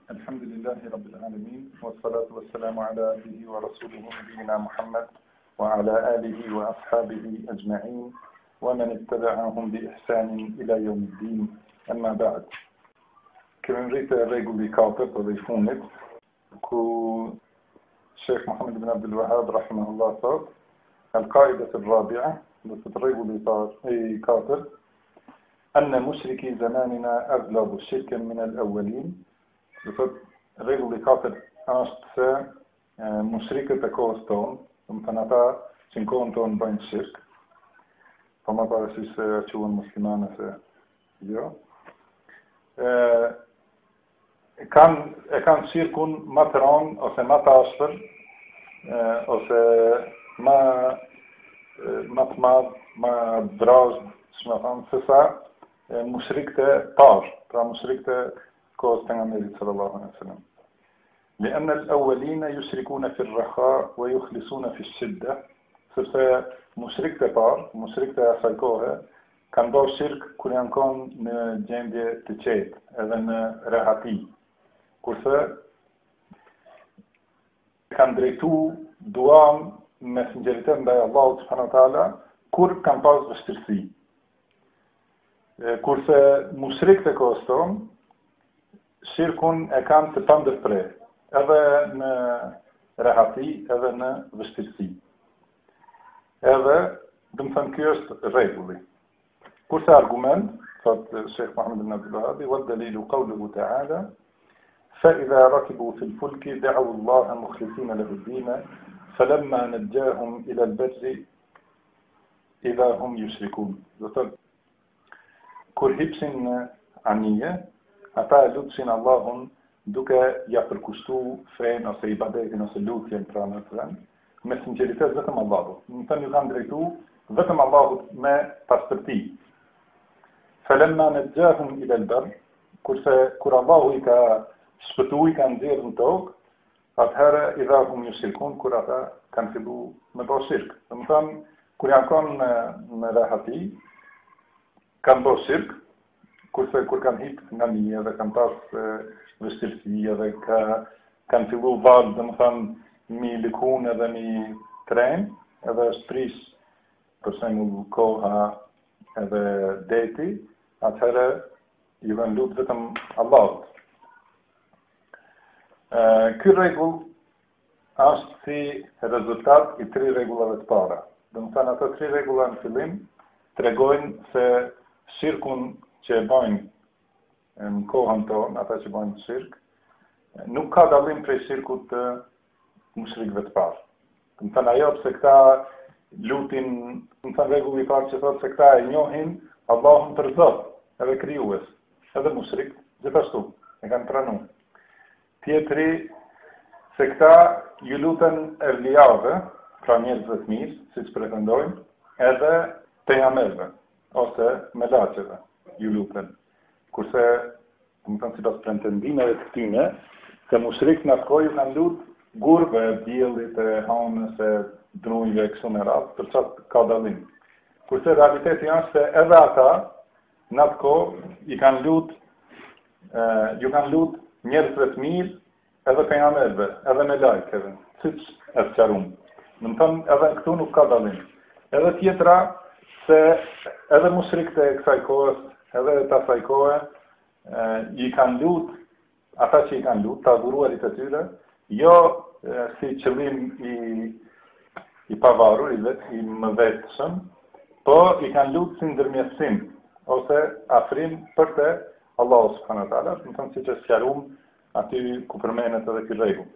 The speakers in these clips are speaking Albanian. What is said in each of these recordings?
الحمد لله رب العالمين والصلاة والسلام على عبده ورسوله نبينا محمد وعلى آله وأصحابه أجمعين ومن اتبعهم بإحسان إلى يوم الدين أما بعد. Kemi rritë rregulli 4 për i fundit, ku Sheikh Muhammad ibn Abdul Wahhab rahimahullah thot, al-qaida ar-rabi'a, do të rregulli i 4, أن مشركي زماننا أغلب شركا من الأولين. Do thot rregulli 4 është se mushrikët e kohës tonë, do të thënë ata që në kohën tonë bëjnë shirk, po më parasysh se quhen muslimanë se jo. Kanë shirkun më të rënd ose më të ashpër ose më të madh, më drazë, ç'më thon, se sa mushrikët e parë, pra mushrikët e kohës pejgamberit sallallahu alaihi wasallam. لأن الأولين يشركون في الرخاء ويخلصون في الشدة. Sepse mushrikët e parë, mushrikët e asaj kohe, kanë bërë shirk kur janë konë në gjendje të qetë, edhe në rehati. Kurse kanë drejtu duan me sinqeritet ndaj Allahut subhanahu wa taala kur kanë pas vështirësi. Kurse mushrikët e kohës tonë, shirkun e kanë të pandërprer, edhe në rehati, edhe në vështirësi. Edhe, do të thënë, ky është rregulli. Kurse argument, thot Sheikh Muhammad ibn Abdul Wahhab, والدليل قوله تعالى فإذا ركبوا في الفلك دعوا الله مخلصين له الدين فلما نجاهم إلى البر إذا هم يشركون. Do thot, kur hipsin në anije, ata lutsin Allahun duke ja përkushtu fen ose ibadetin ose lutjen pra në të vend, me sinqeritet vetëm Allahut. Në të një kanë drejtu vetëm Allahut me pastërti. Falemma najjahum ila al-barr, kurse kur Allahu i ka shpëtu, i ka nxjerrë në tokë, atëherë idha hum yushrikun, kur ata kanë fillu me bërë shirk. Do të thonë, kur janë konë në rehati, kanë bërë shirk, kurse kur kanë hip nga një dhe kanë pas vështirësi dhe kanë fillu valë, do të thonë, mi lëkun edhe mi tren, edhe shprish për shembull koha edhe deti, atëherë i vën lut vetëm Allahut. Ky rregull është si rezultat i 3 rregullave të para. Do të thënë ato 3 rregulla në fillim tregojnë se shirkun që e bëjnë në kohën tonë, ata që bëjnë shirk, nuk ka dallim prej shirkut të mushrikëve të parë. Do të thënë ajo pse këta lutin, do të thënë rregulli i parë që thotë se këta e njohin Allahun për Zot, edhe krijues, edhe mushrik, gjithashtu e kanë pranuar. Tjetri, se këta ju luten evlijave, pra njerëzve të mirë, siç pretendojnë, edhe pejgamberëve ose melaqeve ju luten. Kurse, do të thënë sipas pretendimeve të tyre, se mushrikët në atë kohë ju kanë lutur gurve, diellit, hanës, drujve, kështu me radhë, për çfarë ka dallim. Kurse realiteti është se edhe ata në atë kohë ju kanë lutur njerëzve të mirë, edhe pejgamberëve, edhe me lajkeve, siç e sqaruam. Do të thonë edhe këtu nuk ka dallim. Edhe tjetra se edhe mushrikët e kësaj kohës, edhe të asaj kohe, i kanë lutur, ata që i kanë lutur, të adhuruarit e tyre, jo si qëllim i pavarur, i mëdhetshëm, po i kanë lutur si ndërmjetësim ose afrim për te Allahu subhanahu wa taala, do të thonë siç e sqaruam aty ku përmendet edhe ky rregull.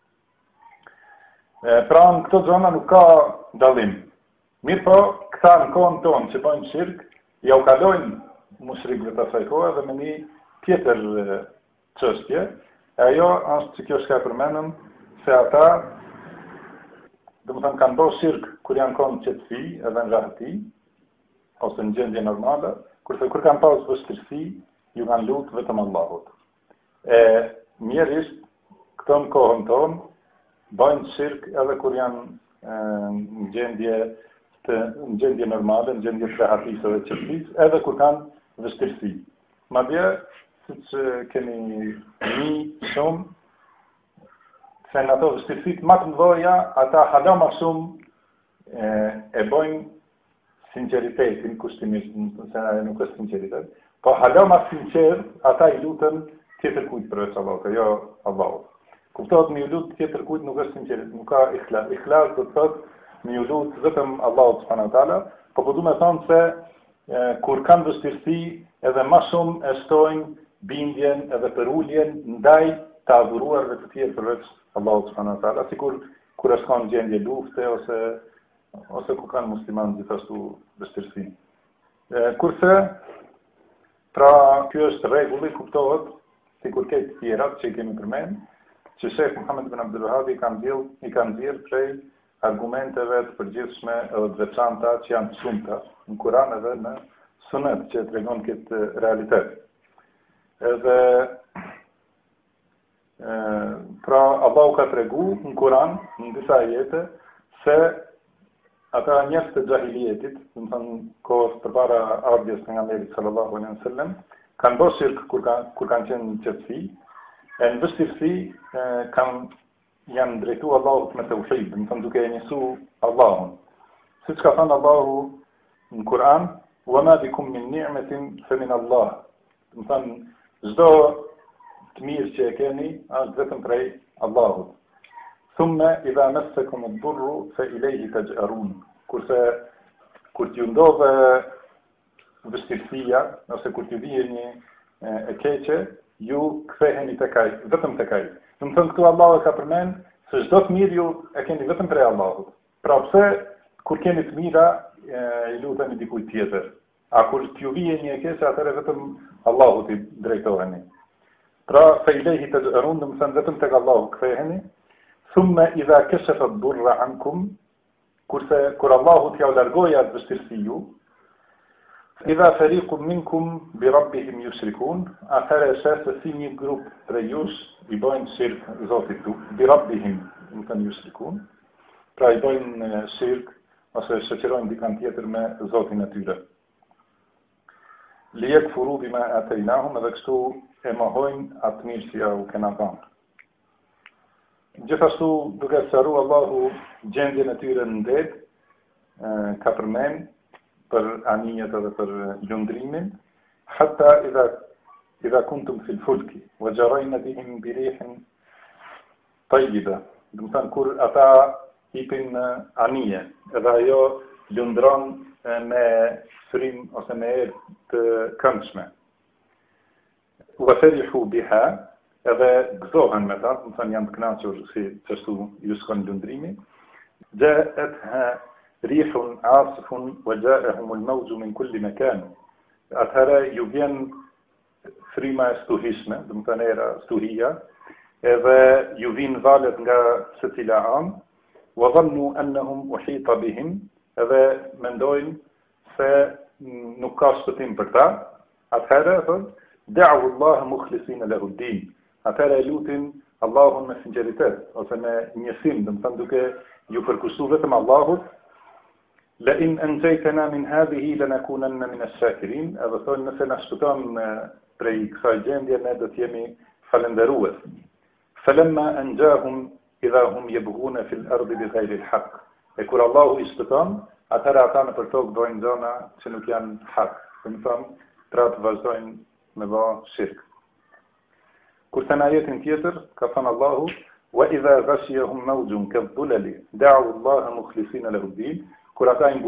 Pra në këto zona nuk ka dallim. Mirë po, këta në kohën tonë që bëjnë shirk, ja u kalojnë mushrikëve të asaj kohe dhe me një tjetër çështje, ajo është që kjo shka përmenëm, se ata, do të thënë, kanë bërë shirk kur janë konë qetësi edhe në rahati, ose në gjendje normale, kurse kur kanë pas vështirësi, ju kanë lutur vetëm Allahut. Mjerisht, këto në kohën tonë, bëjnë shirk edhe kur janë në gjendje normale, në gjendje të rahatisë dhe qetësisë, edhe kur kanë vështirësi. Madje, siç keni një shumë, se në ato vështirësit më të mëdha, ata hala më shumë e bojnë sinqeritetin, kushtimisht, se nuk është sinceritet, po hala më sinqer, ata i lutën tjetër kujt përveç Allahut, jo Allahut. Kuptohet me ju lut tjetër kujt nuk është sinqeritet, nuk ka ikhlas. Ikhlas do të thotë me ju lut vetëm Allahut subhanahu wa taala, po do të thonë se kur kanë vështirësi, edhe më shumë e shtojnë bindjen edhe përuljen ndaj të adhuruarve të tjerë përveç Allahut subhanahu wa taala, sikur kur është kanë gjendje lufte ose ku kanë muslimanë gjithashtu vështirësi. Kurse pra ky është rregulli, kuptohet sikur këtë të tjerat që i kemi përmend, që Sheh Muhammed ibn Abdul Wahhab i kanë nxjerrë prej argumenteve të përgjithshme edhe të veçanta që janë të shumta në Kur'an edhe në Sunet që tregon këtë realitet. Edhe pra Allahu ka tregu në Kur'an në disa ajete se ata njerëz të xahilietit, do të thonë kohës përpara ardhjes pejgamberit sallallahu alaihi wasallam, kanë bërë shirk kur kanë qenë në qetësi, e në vështirësi janë drejtu Allahut me tauhid, do të thonë duke e njësu Allahun. Siç ka thënë Allahu në Kur'an, "Wa ma bikum min ni'matin fa min Allah." Do të thonë çdo të mirë që e keni është vetëm prej Allahut. Thumma idha massakum ad-durru fa ilayhi taj'arun. Kurse kur t'ju ndodhe vështirësia ose kur t'ju vije një e keqe, ju ktheheni tek ai, vetëm tek ai. Do të thonë këtu Allahu ka përmend se çdo të mirë ju e keni vetëm prej Allahut. Pra pse kur keni të mira i luteni dikujt tjetër? A kur t'ju vije një e keqe, atëherë vetëm Allahut i drejtoheni. Pra fa ilayhi taj'arun, do të thonë vetëm tek Allahu ktheheni. Thumma idha kashafa ad-durra ankum, kurse kur Allahu t'ja largoi atë vështirësi ju, idha fariqun minkum bi rabbihim yushrikun, atëherë është se si një grup prej jush i bojnë shirk Zotit tu, bi rabbihim, do të yushrikun, pra i bojnë shirk ose shoqërojnë dikant tjetër me Zotin e tyre. Liyakfuru bima atainahum, edhe kështu e mohojnë atë mirë që ja u kena dhënë. Gjithashtu, duke sqaruar Allahu gjendjen e tyre në det, ka përmend për anijet edhe për lundrimin, hatta idha kuntum fil fulki wa jarayna bihim bi rihin tayyiba. Do të thonë kur ata hipin anije, edhe ajo lundron me frym ose me erë të këndshme. Wa farihu biha, edhe gëzohen me ta, do të thonë janë të kënaqur si çështu ju shkon lundrimi. Ja'atha rihun asifun wa ja'ahum al-mawju min kulli makan. Atëherë ju vjen fryma e stuhishme, do të thonë era stuhia, edhe ju vijnë valet nga secila anë, wa dhannu annahum uhita bihim, edhe mendojnë se nuk ka shpëtim për ta. Atëherë thonë da'u Allah mukhlisina lahu ad-din. Atëherë lutin Allahun me sinqeritet ose me njësim, do të thonë duke ju përkushtuar vetëm Allahut. La in anjaytana min hadhihi lanakunanna min ash-shakirin, edhe thonë nëse na shpëton prej kësaj gjendje ne do të jemi falëndërues. Falamma anjahum idha hum yabghuna fil ardi bighayri al-haq. E kur Allahu i shpëton, atëherë ata në tokë dojnë gjëra që nuk janë hak. Do të thonë pra të vazhdojnë me bë shirk. Kurse në ajetin tjetër ka thënë Allahu: "Wa idha ghashiyahum mawjun kadh-dhulali da'u Allah mukhlisina lahu ad-din." Kur ata i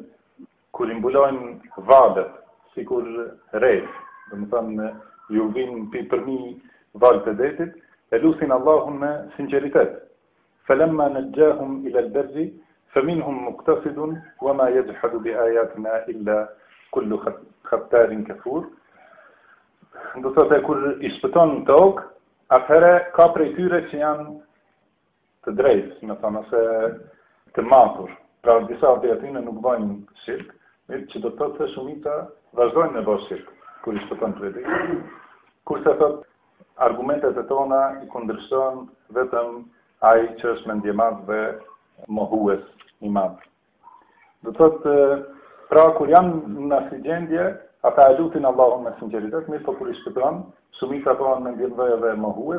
mbulojnë valet, sikur rreth, do të thonë ju vinë përmi valë të detit, e lutin Allahun me sinqeritet. Falamma najjahum ila al-barri faminhum muqtasidun wa ma yajhadu bi ayatina illa kullu khattarin kafur. Do të thotë kur i shpëton në tokë, atëherë ka prej tyre që janë të drejtë, me thonë, ose të matur. Pra disa prej atyre nuk bëjnë shirk, që do të thotë se shumica vazhdojnë me bëj shirk kur i shpëton prej tyre. Kurse thotë argumentet e tona i kundërshton vetëm ai që është mendje madh dhe mohues i madh. Do të thotë pra kur janë në asnjë gjendje, ata e lutin Allahun me sinqeritet, mirë po kur i shpëton, shumica bëhen mendje madh dhe mohues,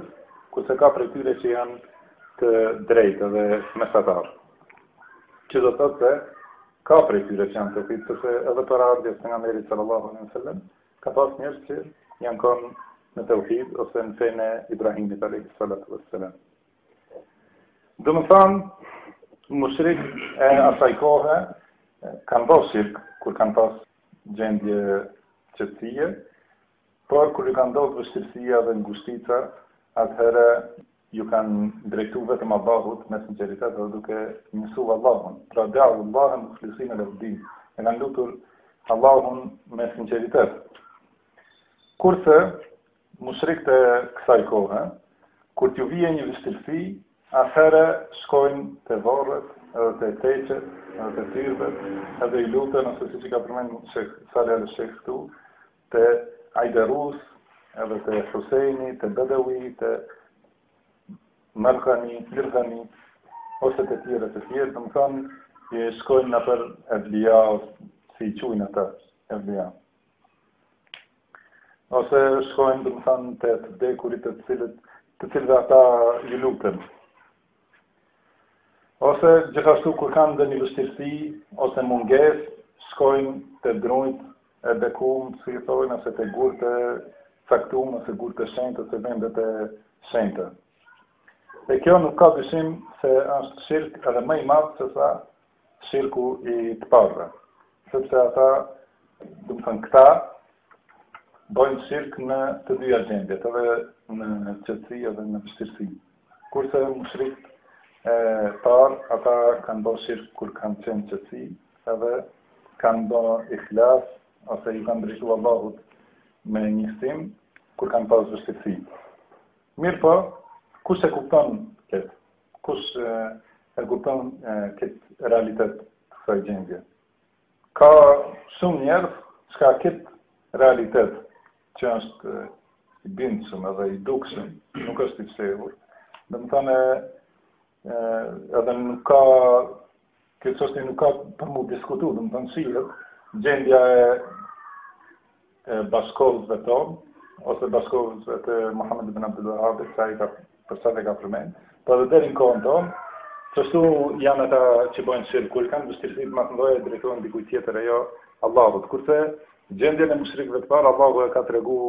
kurse ka prej tyre që janë të drejtë dhe mesatar. Që do të thotë se ka prej tyre që janë të fitë, sepse edhe për ardhjes të nga meri sallallahu alaihi wasallam, ka pas njerëz që janë konë në tauhid ose në fenë e Ibrahimit alaihi salatu wassalam. Do më thanë, mushrik e asaj kohe kanë bërë shirk kur kanë pas gjendje qetësie, por kur i kanë ndodhur vështirësia dhe ngushtica, atëherë ju kanë drejtu vetëm Allahut me sinqeritet dhe duke njësuar Allahun. Pra da'u Allahun mukhlisina lahu-d-din. E kanë lutur Allahun me sinqeritet. Kurse mushrikët e kësaj kohe, kur t'ju vije një vështirësi, atëherë shkojnë te varret, edhe te teqet, edhe te tyrvet, edhe i lutën, ose siç i ka përmendur Sheh Saleh al-Sheikh këtu, te Ajderus, edhe te Huseini, te Bedawi, te Marghani, Lirghani, ose të tjere, të më thonë, që shkojnë në për evlia, si i qujnë ata, evlia. Ose shkojnë, të më thonë, të vdekurit të cilëve ata ju lutën. Ose gjithashtu kur kanë dhe një vështirësi, ose munges, shkojnë të drujt e bekum, si i thojnë, ose të gurë të caktum, ose gurë të shenjtë, ose vendet e shenjtë. E kjo nuk ka dyshim se është shirk edhe më i madh se sa shirku i të parëve. Sepse ata, do të thënë këta, bëjnë shirk në të dyja gjendjet, edhe në qetësi edhe në vështirësi. Kurse mushrikët e parë, ata kanë bërë shirk kur kanë qenë qetësi, edhe kanë bërë ikhlas, ose i kanë drejtuar Allahut me njësim, kur kanë pas vështirësi. Mirë po, kush e kupton këtë? Kush e kupton këtë realitet të kësaj gjendje? Ka shumë njerëz që këtë realitet që është i bindshëm edhe i dukshëm, nuk është i shehur. Do të thonë edhe nuk ka këtë çështje nuk ka për mu diskutu, do të thonë shihet gjendja e bashkovësve tonë, ose bashkovësve të Muhammed ibn Abdul Wahhab, që ai ka përsa dhe ka përmen, po edhe deri në kohën tonë, qështu janë ata që bojnë shirk, kur kanë vështirësi më të mëdha drejtohen dikujt tjetër e jo Allahut. Kurse gjendjen e mushrikëve të parë, Allahu e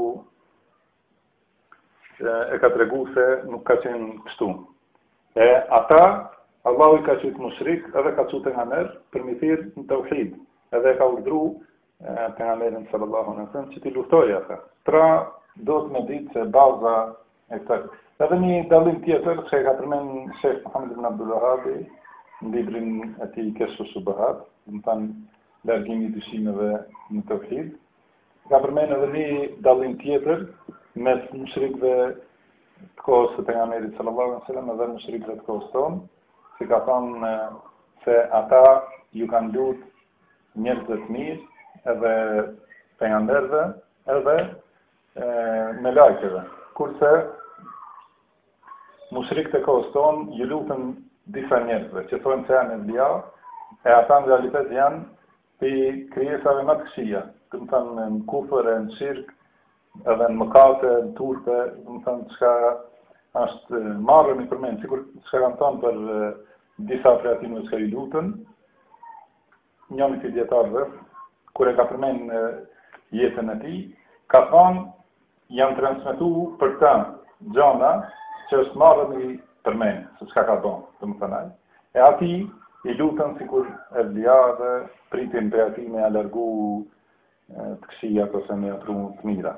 ka tregu se nuk ka qenë kështu. E ata, Allahu i ka qenë mushrik, edhe ka qenë pejgamber për mi thirrë në tauhid, edhe ka urdhëruar pejgamberin sallallahu alaihi wasallam që t'i luftojë ata. Pra, do të më ditë se baza e kësaj. Edhe një dallim tjetër që e ka përmend Sheikh Muhammed ibn Abdul Wahhab në librin e tij Kashfu Shubuhat, do të thonë largimi i dyshimeve në tauhid. Ka përmend edhe një dallim tjetër mes mushrikëve të kohës së pejgamberit sallallahu alaihi wasallam dhe mushrikëve të kohës tonë, si ka thënë se ata ju kanë lutur njerëzve të mirë, edhe pejgamberëve, edhe me lajkeve. Kurse mushrikët e kohës tonë ju lutën disa njerëzve që thonë se janë evlia, e ata në realitet janë për krijesave më të këqija, do të thonë në kufër, në shirk, edhe në mëkate, në turpe, do të thonë çka është marrën i përmend, sikur çka kanë thënë për disa prej atyre që ju lutën, njëri i dietarëve, kur e ka përmend jetën e tij, ka thënë janë transmetuar për ta gjona që është marrën i përmend, se çka ka bën, domethënë. E ati i lutën sikur evlia dhe pritin për ati me alargu të këqijat ose me atru të mira.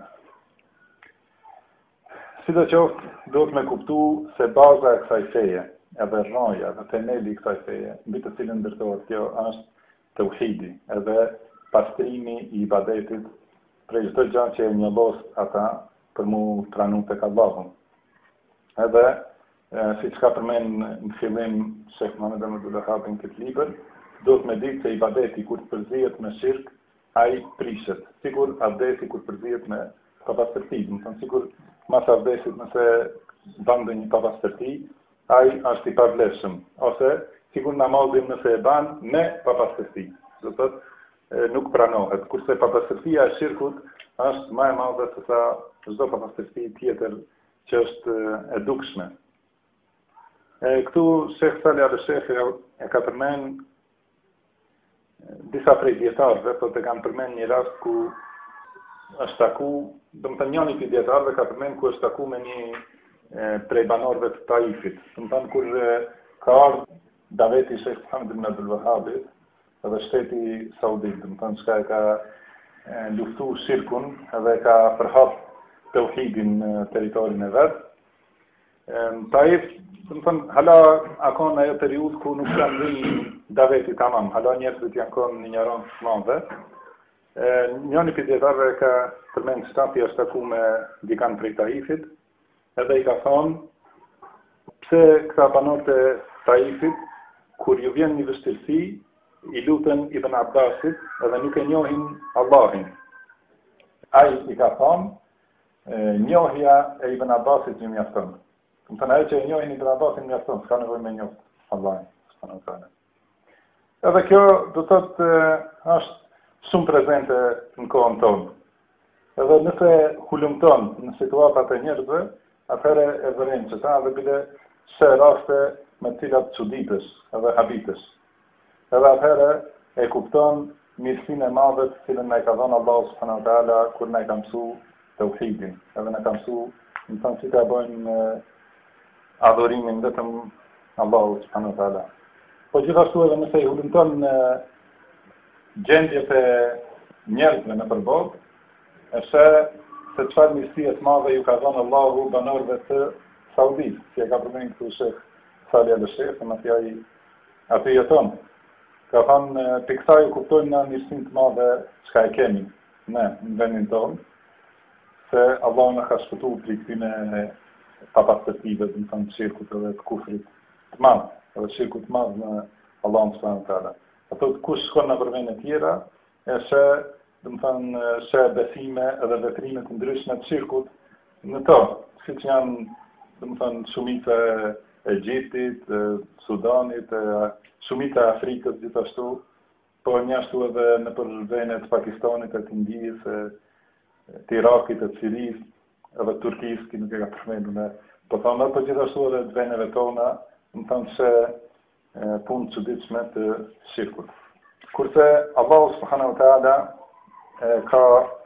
Sidoqoftë, do të me kuptu se baza e kësaj feje, edhe rroja, edhe themeli i kësaj feje, mbi të cilën ndërtohet kjo është tauhidi, edhe pastrimi i ibadetit prej çdo gjë që e njollos ata për mu pranu tek Allahu. Edhe, siç ka përmend në fillim Sheikh Muhammed ibn Abdul Wahhab në këtë libër, do të me ditë se ibadeti kur të përzihet me shirk, ai prishet. Sigur abdesti kur përzihet me papastërti, do të thonë sigur mas abdestit nëse bën një papastërti, ai është i pavlefshëm, ose sigur namazin nëse e bën me papastërti. Do thotë nuk pranohet, kurse papastërtia e shirkut është më e madhe se sa çdo papastërti tjetër që është e dukshme. Këtu Shekh Salih al-Sheikh e ka përmend disa prej dietarëve, po të kanë përmend një rast ku është taku, domethënë njëri prej dietarëve ka përmend ku është taku me një prej banorëve të Taifit. Domethënë kur ka ardhur daveti i Sheikh Muhammed ibn Abdul Wahhab edhe shteti saudit, domethënë çka e ka luftu shirkun edhe ka përhap tauhidin në territorin e vet. Taif, domethënë hala akon ajo periudhë ku nuk kanë dhënë daveti tamam, hala njerëzit janë konë në ignorancë të madhe. Njëri prej dietarëve ka përmend shtati është taku me dikan prej Taifit, edhe i ka thonë pse këta banorët e Taifit kur ju vjen një vështirësi i lutën Ibn Abbasit edhe nuk e njohin Allahin. Ai i ka thonë njohja e Ibn Abbasit ju mjafton. Domethënë ajo që e njohin Ibn Abbasin mjafton, s'ka nevojë me njohë Allahin subhanahu wa taala. Edhe kjo do thotë është shumë prezente në kohën tonë. Edhe nëse hulumton në situatat e njerëzve, atëherë e vërin që ta dhe bile se raste me cilat çuditësh edhe habitësh. Edhe atëherë e kupton mirësinë e madhe të cilën na e ka dhënë Allahu subhanahu wa taala kur na e ka mësuar tauhidin, edhe na ka mësuar në të si ta bëjmë adhurimin vetëm Allahu subhanahu wa taala. Po gjithashtu edhe nëse i hulumton në gjendjet e njerëzve në përbot, është se çfarë mirësie të madhe ju ka dhënë Allahu banorëve të Saudit, si e ka përmendur këtu Shekh Salih al-Sheikh, në aty jeton. Ka thënë piksa ju kuptojmë në mirësinë të madhe çka e kemi ne në vendin tonë, se Allahu na ka shpëtuar prej këtyre papastërtive, do të thonë shirkut edhe të kufrit të madh, edhe shirkut të madh në Allahun subhanahu wa taala. Ato kush shkon në përvene tjera, e shë, do të thonë, shë besime edhe veprime të ndryshme të shirkut në to, siç janë, do të thonë, shumica e Egjiptit, Sudanit, shumica e Afrikës gjithashtu, po njashtu edhe në përvene të Pakistanit, të Indisë, të Irakit, të Sirisë, edhe Turkisë, ki nuk e ka përmendur me, po thonë, po gjithashtu edhe të veneve tona, do të thonë se punë të çuditshme të shirkut. Kurse Allahu subhanahu wa taala ka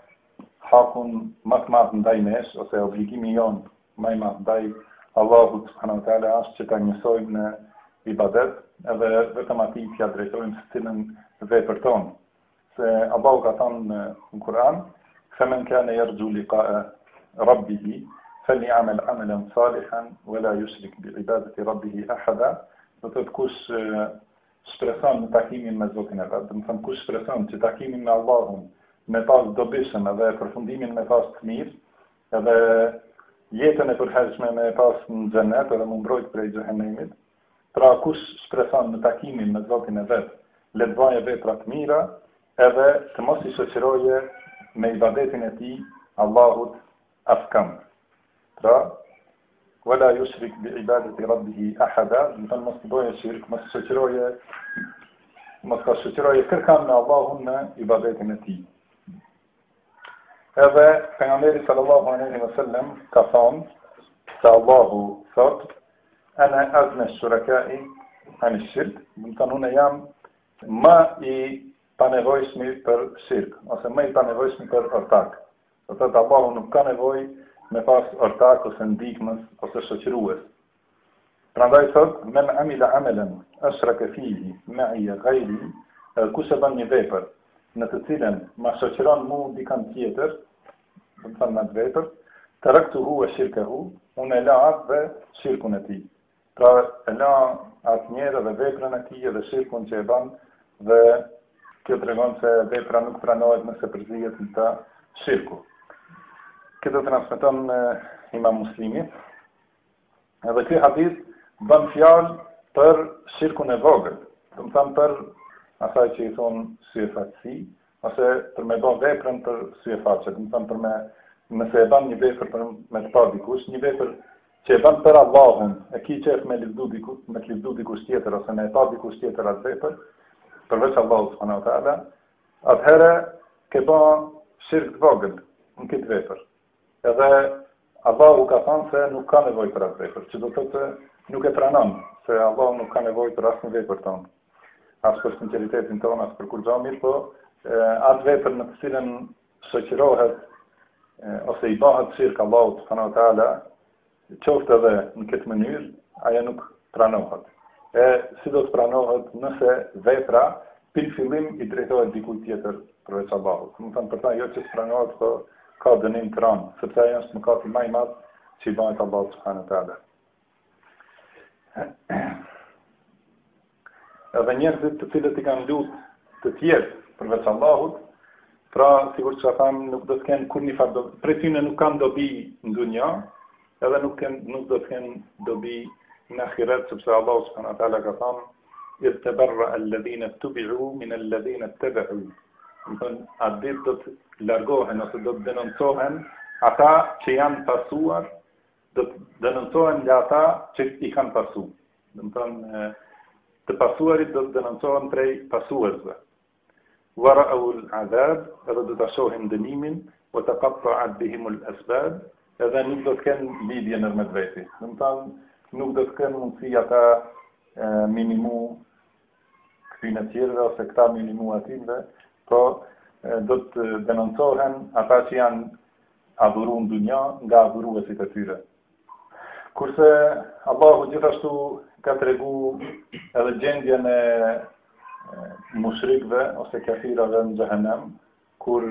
hakun më të madh ndaj nesh, ose obligimi jon më i madh ndaj Allahut subhanahu wa taala është që ta njësojmë në ibadet, edhe vetëm atij t'ia drejtojmë cilën vepër tonë. Se Allahu ka thënë në Kur'an: "Faman kana yarju liqa'a rabbih falyamal 'amalan salihan wa la yushrik bi'ibadati rabbih ahada." Do të kush shpreson në takimin me Zotin e vet, do të thënë kush shpreson që takimin me Allahun me pas dobishëm edhe përfundimin me pas të mirë, edhe jetën e përhershme me pas në xhenet edhe më mbrojt prej xhenemit. Pra kush shpreson në takimin me Zotin e vet, le të bëjë vepra të mira, edhe të mos i shoqëroje me ibadetin e tij Allahut askam. Pra ولا يشرك بعبادة ربه أحدا، مثل ما استبوي الشرك ما تشتروي كركان من اللهم عبادة نتي. هذا پیغمبر صلى الله عليه وسلم كفان الله ثوت أنا أغنى الشركاء عن الشرك، مثل هنا يام ما panevojshmi për shirk, ose më i panevojshmi për ortak. Do të thotë Allahu nuk ka nevojë me pas ortak ose ndihmës ose shoqërues. Prandaj thot: "Men amila amalan ashraka fihi ma'i ghayri", kush e bën një vepër në të cilën ma shoqëron mua dikant tjetër, do të thonë në vepër, taraktuhu wa shirkahu, unë e la atë dhe shirkun e tij. Pra e la atë njerë dhe veprën e tij dhe shirkun që e bën, dhe kjo tregon se vepra nuk pranohet nëse përzihet në ta shirku. Këtë transmeton Imam Muslimi. Edhe ky hadith bën fjalë për shirkun e vogël, do të thonë për asaj që i thon syefaqësi, ose për me bën veprën për syefaqe, do të thonë për me nëse e bën një vepër për me të pa dikush, një vepër që e bën për Allahun, e ki qef me lëvdu dikush tjetër ose me e pa dikush tjetër atë vepër, përveç Allahu subhanahu wa taala, atëherë ke bën shirk të vogël në këtë vepër. Edhe Allahu ka thënë se nuk ka nevojë për atë vepër, që do të thotë nuk e pranon se Allahu nuk ka nevojë për asnjë vepër tonë, as për sinqeritetin tonë, as për kurrë mirë, po atë vepër në të cilën shoqërohet ose i bëhet shirk Allahut subhanahu wa taala, qoftë edhe në këtë mënyrë, ajo nuk pranohet. E si do të pranohet nëse vepra për fillim i drejtohet dikujt tjetër përveç Allahut. Do të thonë për ta jo që pranohet, po ka dënim të rënd, sepse ajo është mëkati më i madh që i bëhet Allahut subhanahu wa taala. Edhe njerëzit të cilët i kanë lutë të tjerë përveç Allahut, pra sikur që thamë nuk do të kenë kur një farë dobi, prej tyne nuk kanë dobi në dunja, edhe nuk do të kenë dobi në ahiret, sepse Allahu subhanahu wa taala ka thënë istabarra alladhina tubi'u min alladhina tabi'u. Atë ditë do të largohen ose do të denoncohen ata që janë pasuar, do të denoncohen nga ata që i kanë pasu. Do të thonë të pasuarit do të denoncohen prej pasuesve. Wara'u al-'adab, edhe do të shohin dënimin, wa taqatta'at bihim al-asbab, edhe nuk do të kenë lidhje nërmjet veti. Do të thonë nuk do të kenë mundësi ata minimu këtyne tjerëve ose këta minimu atyve, po do të denoncohen ata që janë adhuru në dunja nga adhuruesit e tyre. Kurse Allahu gjithashtu ka tregu edhe gjendjen e mushrikëve ose kafirëve në xhehenem, kur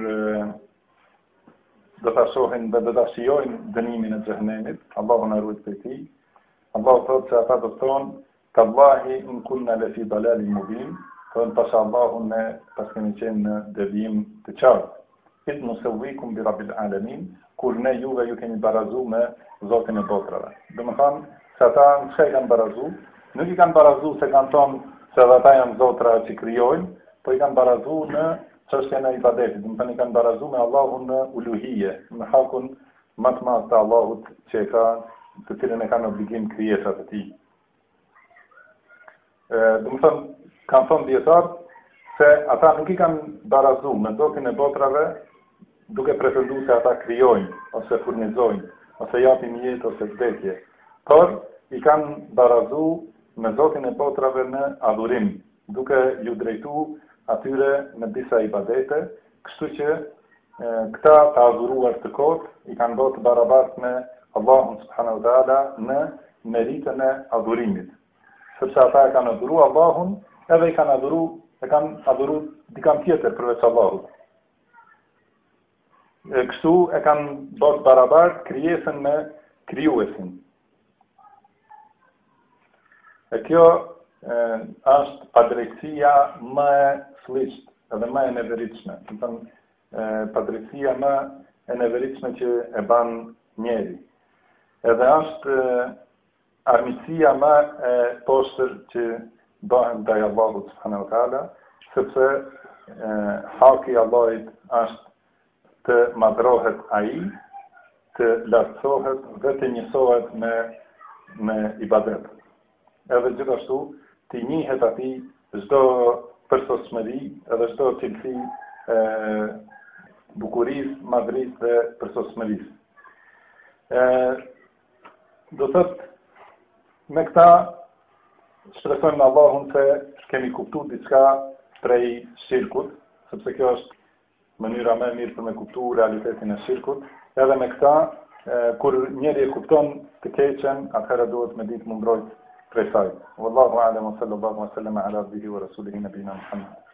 do ta shohin dhe do ta shijojnë dënimin e xhehenemit, Allahu na ruaj prej tij. Allahu thotë se ata do të thonë tallahi in kunna la fi dalalin mubin, thonë pasha Allahun ne pas kemi qenë në devijim të qartë. Id nusawwikum bi rabbil alamin, kur ne juve ju kemi barazu me Zotin e botrave. Do të thonë se ata nuk i kanë barazu, nuk i kanë barazu se kanë thonë se ata janë zotra që krijojnë, po i kanë barazu në çështjen e ibadetit. Do të thonë i kanë barazu me Allahun në uluhije, në hakun më të madh të Allahut që e ka, të cilën e kanë obligim krijesat e tij. Do të thonë kanë thonë dietarë se ata nuk i kanë barazu me Zotin e botrave duke pretenduar se ata krijojnë ose furnizojnë ose japin jetë ose vdekje, por i kanë barazu me Zotin e botrave në adhurim, duke ju drejtu atyre në disa ibadete, kështu që këta të adhuruar të kot i kanë bërë të barabartë me Allahun subhanahu wa taala në meritën e adhurimit. Sepse ata e kanë adhuru Allahun, edhe e kanë adhuru dikam tjetër përveç Allahut. Kështu e kanë bërë barabartë krijesën me krijuesin. E kjo është padrejtësia më e sliçt edhe më e neveritshme. Do të thonë padrejtësia më e neveritshme që e bën njeri. Edhe është armiqësia më e poshtër që bëhen ndaj Allahut subhanahu wa taala, sepse haki i Allahut është të madhrohet ai, të lartësohet dhe të njësohet me ibadet. Edhe gjithashtu të njihet atij çdo përsosmëri edhe çdo cilësi bukurisë, madhrisë dhe përsosmërisë. Do thotë me këta shpresojmë në Allahun se kemi kuptuar diçka prej shirkut, sepse kjo është mënyra më e mirë për me kuptuar realitetin e shirkut. Edhe me këta, kur njeri e kupton të keqen, atëherë duhet me ditë mundrojt prej saj. Wallahu a'lam wa sallallahu wa sallama ala abdihi wa rasulihi nabina Muhammad.